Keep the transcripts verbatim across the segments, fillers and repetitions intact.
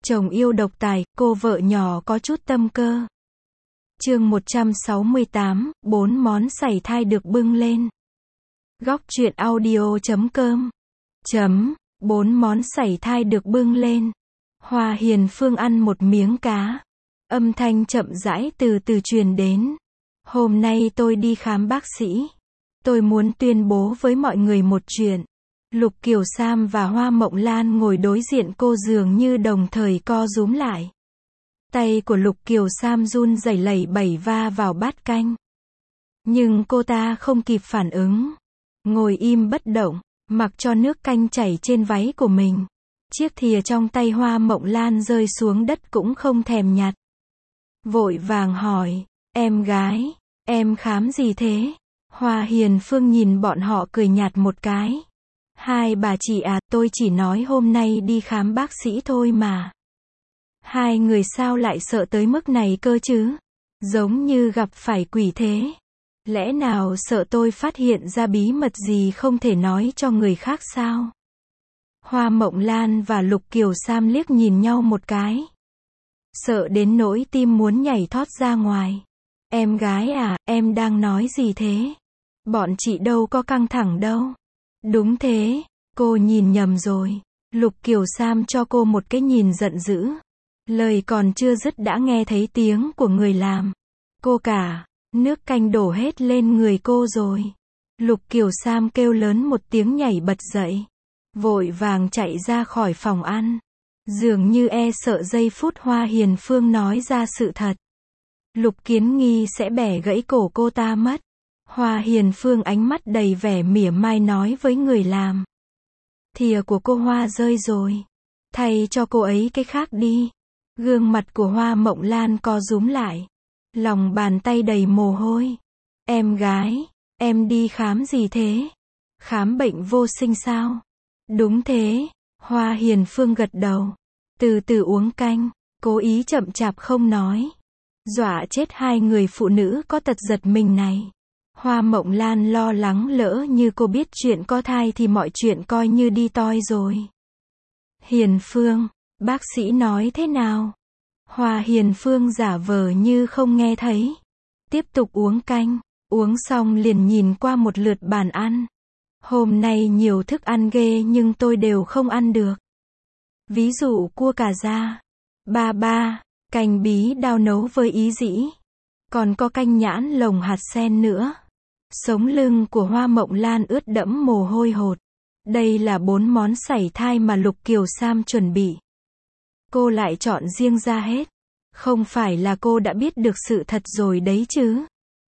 Chồng yêu độc tài, cô vợ nhỏ có chút tâm cơ. Chương một trăm sáu mươi tám, bốn món sảy thai được bưng lên. Góc truyện audio chấm com. Chấm, bốn món sảy thai được bưng lên. Hoa Hiền Phương ăn một miếng cá. Âm thanh chậm rãi từ từ truyền đến. Hôm nay tôi đi khám bác sĩ. Tôi muốn tuyên bố với mọi người một chuyện. Lục Kiều Sam và Hoa Mộng Lan ngồi đối diện cô dường như đồng thời co rúm lại. Tay của Lục Kiều Sam run rẩy lẩy bẩy va vào bát canh. Nhưng cô ta không kịp phản ứng. Ngồi im bất động, mặc cho nước canh chảy trên váy của mình. Chiếc thìa trong tay Hoa Mộng Lan rơi xuống đất cũng không thèm nhặt. Vội vàng hỏi, em gái, em khám gì thế? Hoa Hiền Phương nhìn bọn họ cười nhạt một cái. Hai bà chị à, tôi chỉ nói hôm nay đi khám bác sĩ thôi mà. Hai người sao lại sợ tới mức này cơ chứ? Giống như gặp phải quỷ thế. Lẽ nào sợ tôi phát hiện ra bí mật gì không thể nói cho người khác sao? Hoa Mộng Lan và Lục Kiều Sam liếc nhìn nhau một cái. Sợ đến nỗi tim muốn nhảy thót ra ngoài. Em gái à, em đang nói gì thế? Bọn chị đâu có căng thẳng đâu. Đúng thế, cô nhìn nhầm rồi. Lục Kiều Sam cho cô một cái nhìn giận dữ. Lời còn chưa dứt đã nghe thấy tiếng của người làm. Cô cả, nước canh đổ hết lên người cô rồi. Lục Kiều Sam kêu lớn một tiếng nhảy bật dậy. Vội vàng chạy ra khỏi phòng ăn. Dường như e sợ giây phút Hoa Hiền Phương nói ra sự thật. Lục Kiến Nghi sẽ bẻ gãy cổ cô ta mất. Hoa Hiền Phương ánh mắt đầy vẻ mỉa mai nói với người làm. Thìa của cô Hoa rơi rồi. Thay cho cô ấy cái khác đi. Gương mặt của Hoa Mộng Lan co rúm lại. Lòng bàn tay đầy mồ hôi. Em gái, em đi khám gì thế? Khám bệnh vô sinh sao? Đúng thế. Hoa Hiền Phương gật đầu. Từ từ uống canh. Cố ý chậm chạp không nói. Dọa chết hai người phụ nữ có tật giật mình này. Hoa Mộng Lan lo lắng lỡ như cô biết chuyện có thai thì mọi chuyện coi như đi toi rồi. Hiền Phương, bác sĩ nói thế nào? Hoa Hiền Phương giả vờ như không nghe thấy. Tiếp tục uống canh, uống xong liền nhìn qua một lượt bàn ăn. Hôm nay nhiều thức ăn ghê nhưng tôi đều không ăn được. Ví dụ cua cà da. Ba ba, canh bí đao nấu với ý dĩ. Còn có canh nhãn lồng hạt sen nữa. Sống lưng của Hoa Mộng Lan ướt đẫm mồ hôi hột. Đây là bốn món sảy thai mà Lục Kiều Sam chuẩn bị. Cô lại chọn riêng ra hết. Không phải là cô đã biết được sự thật rồi đấy chứ?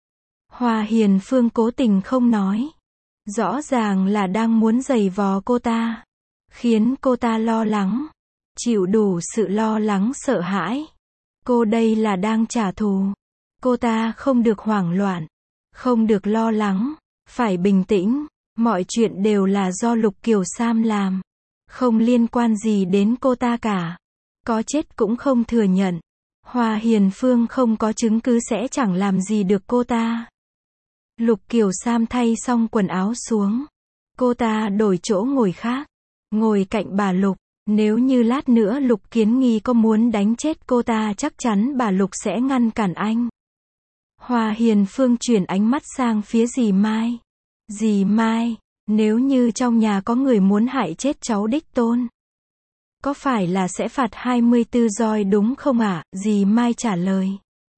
Hoa Hiền Phương cố tình không nói. Rõ ràng là đang muốn giày vò cô ta. Khiến cô ta lo lắng. Chịu đủ sự lo lắng sợ hãi. Cô đây là đang trả thù. Cô ta không được hoảng loạn. Không được lo lắng. Phải bình tĩnh. Mọi chuyện đều là do Lục Kiều Sam làm. Không liên quan gì đến cô ta cả. Có chết cũng không thừa nhận. Hoa Hiền Phương không có chứng cứ sẽ chẳng làm gì được cô ta. Lục Kiều Sam thay xong quần áo xuống. Cô ta đổi chỗ ngồi khác. Ngồi cạnh bà Lục. Nếu như lát nữa Lục Kiến Nghi có muốn đánh chết cô ta chắc chắn bà Lục sẽ ngăn cản anh. Hoa Hiền Phương chuyển ánh mắt sang phía dì Mai. Dì Mai, nếu như trong nhà có người muốn hại chết cháu đích tôn, có phải là sẽ phạt hai mươi tư roi đúng không ạ? À? Dì Mai trả lời.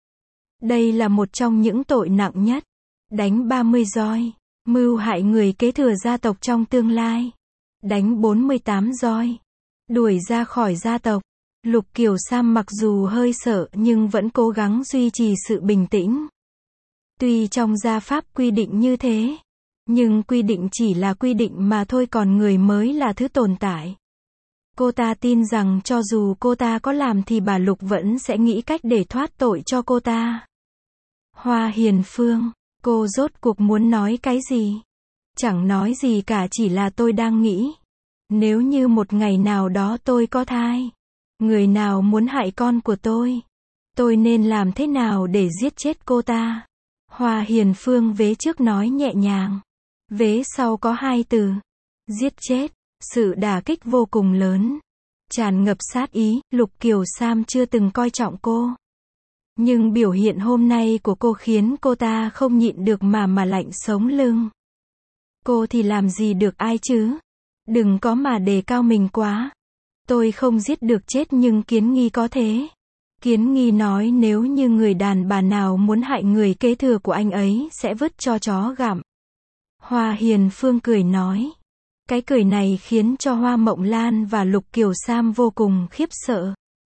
Đây là một trong những tội nặng nhất. Đánh ba mươi roi. Mưu hại người kế thừa gia tộc trong tương lai. Đánh bốn mươi tám roi. Đuổi ra khỏi gia tộc. Lục Kiều Sam mặc dù hơi sợ nhưng vẫn cố gắng duy trì sự bình tĩnh. Tuy trong gia pháp quy định như thế, nhưng quy định chỉ là quy định mà thôi, còn người mới là thứ tồn tại. Cô ta tin rằng cho dù cô ta có làm thì bà Lục vẫn sẽ nghĩ cách để thoát tội cho cô ta. Hoa Hiền Phương, cô rốt cuộc muốn nói cái gì? Chẳng nói gì cả, chỉ là tôi đang nghĩ. Nếu như một ngày nào đó tôi có thai, người nào muốn hại con của tôi, tôi nên làm thế nào để giết chết cô ta? Hoa Hiền Phương vế trước nói nhẹ nhàng. Vế sau có hai từ. Giết chết. Sự đả kích vô cùng lớn. tràn ngập sát ý, Lục Kiều Sam chưa từng coi trọng cô. Nhưng biểu hiện hôm nay của cô khiến cô ta không nhịn được mà mà lạnh sống lưng. Cô thì làm gì được ai chứ? Đừng có mà đề cao mình quá. Tôi không giết được chết nhưng Kiến Nghi có thế. Kiến Nghi nói nếu như người đàn bà nào muốn hại người kế thừa của anh ấy sẽ vứt cho chó gặm. Hoa Hiền Phương cười nói. Cái cười này khiến cho Hoa Mộng Lan và Lục Kiều Sam vô cùng khiếp sợ.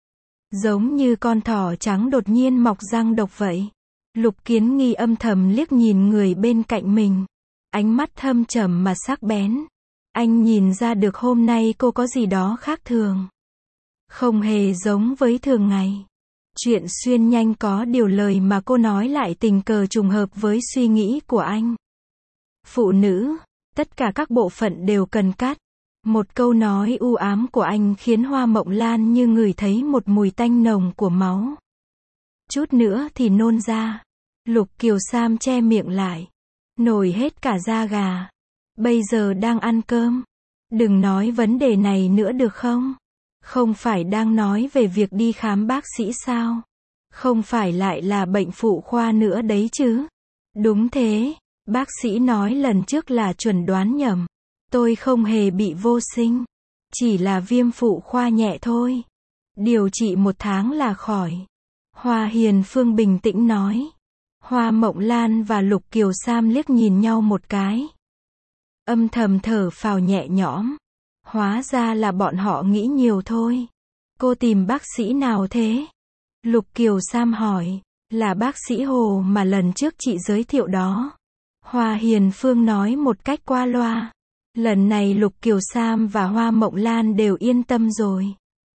Giống như con thỏ trắng đột nhiên mọc răng độc vậy. Lục Kiến Nghi âm thầm liếc nhìn người bên cạnh mình. Ánh mắt thâm trầm mà sắc bén. Anh nhìn ra được hôm nay cô có gì đó khác thường. Không hề giống với thường ngày. Chuyện xuyên nhanh có điều lời mà cô nói lại tình cờ trùng hợp với suy nghĩ của anh. Phụ nữ, tất cả các bộ phận đều cần cắt. Một câu nói u ám của anh khiến Hoa Mộng Lan như ngửi thấy một mùi tanh nồng của máu. Chút nữa thì nôn ra. Lục Kiều Sam che miệng lại. Nổi hết cả da gà. Bây giờ đang ăn cơm. Đừng nói vấn đề này nữa được không? Không phải đang nói về việc đi khám bác sĩ sao? Không phải lại là bệnh phụ khoa nữa đấy chứ? Đúng thế, bác sĩ nói lần trước là chuẩn đoán nhầm. Tôi không hề bị vô sinh. Chỉ là viêm phụ khoa nhẹ thôi. Điều trị một tháng là khỏi. Hoa Hiền Phương bình tĩnh nói. Hoa Mộng Lan và Lục Kiều Sam liếc nhìn nhau một cái. Âm thầm thở phào nhẹ nhõm. Hóa ra là bọn họ nghĩ nhiều thôi. Cô tìm bác sĩ nào thế? Lục Kiều Sam hỏi. Là bác sĩ Hồ mà lần trước chị giới thiệu đó. Hoa Hiền Phương nói một cách qua loa. Lần này Lục Kiều Sam và Hoa Mộng Lan đều yên tâm rồi.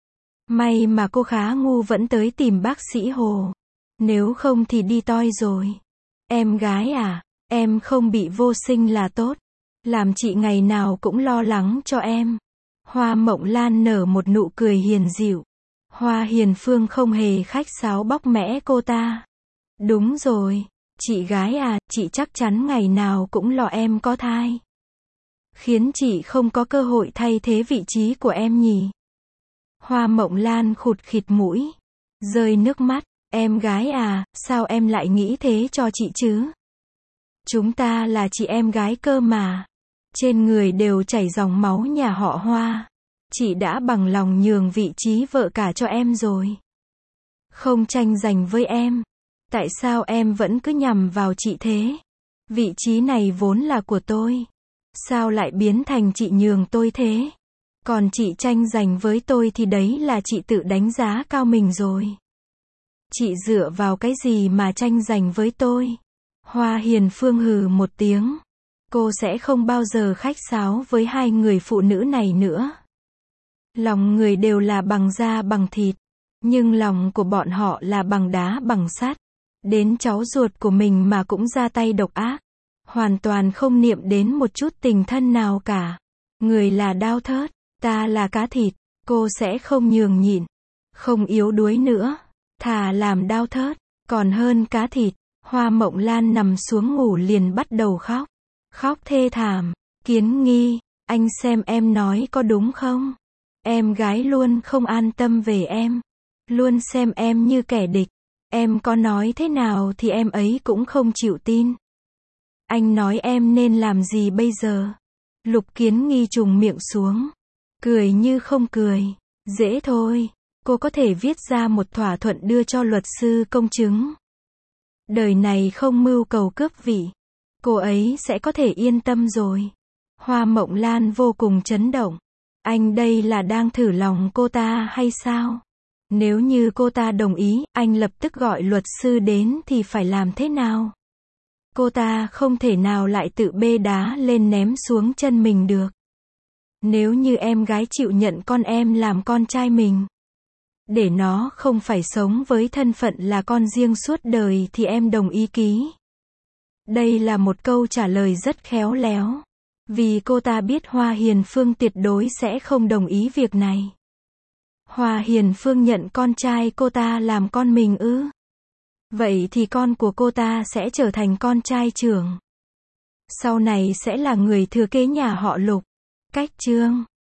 May mà cô khá ngu vẫn tới tìm bác sĩ Hồ. Nếu không thì đi toi rồi. Em gái à, em không bị vô sinh là tốt. Làm chị ngày nào cũng lo lắng cho em. Hoa Mộng Lan nở một nụ cười hiền dịu. Hoa Hiền Phương không hề khách sáo bóc mẽ cô ta. Đúng rồi, chị gái à, chị chắc chắn ngày nào cũng lo em có thai. Khiến chị không có cơ hội thay thế vị trí của em nhỉ. Hoa Mộng Lan khụt khịt mũi. Rơi nước mắt. Em gái à, sao em lại nghĩ thế cho chị chứ? Chúng ta là chị em gái cơ mà. Trên người đều chảy dòng máu nhà họ Hoa. Chị đã bằng lòng nhường vị trí vợ cả cho em rồi. Không tranh giành với em. Tại sao em vẫn cứ nhằm vào chị thế? Vị trí này vốn là của tôi. Sao lại biến thành chị nhường tôi thế? Còn chị tranh giành với tôi thì đấy là chị tự đánh giá cao mình rồi. Chị dựa vào cái gì mà tranh giành với tôi? Hoa Hiền Phương hừ một tiếng. Cô sẽ không bao giờ khách sáo với hai người phụ nữ này nữa. Lòng người đều là bằng da bằng thịt. Nhưng lòng của bọn họ là bằng đá bằng sắt. Đến cháu ruột của mình mà cũng ra tay độc ác. Hoàn toàn không niệm đến một chút tình thân nào cả. Người là đao thớt, ta là cá thịt. Cô sẽ không nhường nhịn. Không yếu đuối nữa. Thà làm đao thớt, còn hơn cá thịt. Hoa Mộng Lan nằm xuống ngủ liền bắt đầu khóc. Khóc thê thảm. Kiến Nghi, anh xem em nói có đúng không? Em gái luôn không an tâm về em. Luôn xem em như kẻ địch. Em có nói thế nào thì em ấy cũng không chịu tin. Anh nói em nên làm gì bây giờ? Lục Kiến Nghi trùng miệng xuống. Cười như không cười. Dễ thôi. Cô có thể viết ra một thỏa thuận đưa cho luật sư công chứng. Đời này không mưu cầu cướp vị. Cô ấy sẽ có thể yên tâm rồi. Hoa Mộng Lan vô cùng chấn động. Anh đây là đang thử lòng cô ta hay sao? Nếu như cô ta đồng ý, anh lập tức gọi luật sư đến thì phải làm thế nào? Cô ta không thể nào lại tự bê đá lên ném xuống chân mình được. Nếu như em gái chịu nhận con em làm con trai mình, để nó không phải sống với thân phận là con riêng suốt đời thì em đồng ý ký. Đây là một câu trả lời rất khéo léo. Vì cô ta biết Hoa Hiền Phương tuyệt đối sẽ không đồng ý việc này. Hoa Hiền Phương nhận con trai cô ta làm con mình ư? Vậy thì con của cô ta sẽ trở thành con trai trưởng. Sau này sẽ là người thừa kế nhà họ Lục. Cách chương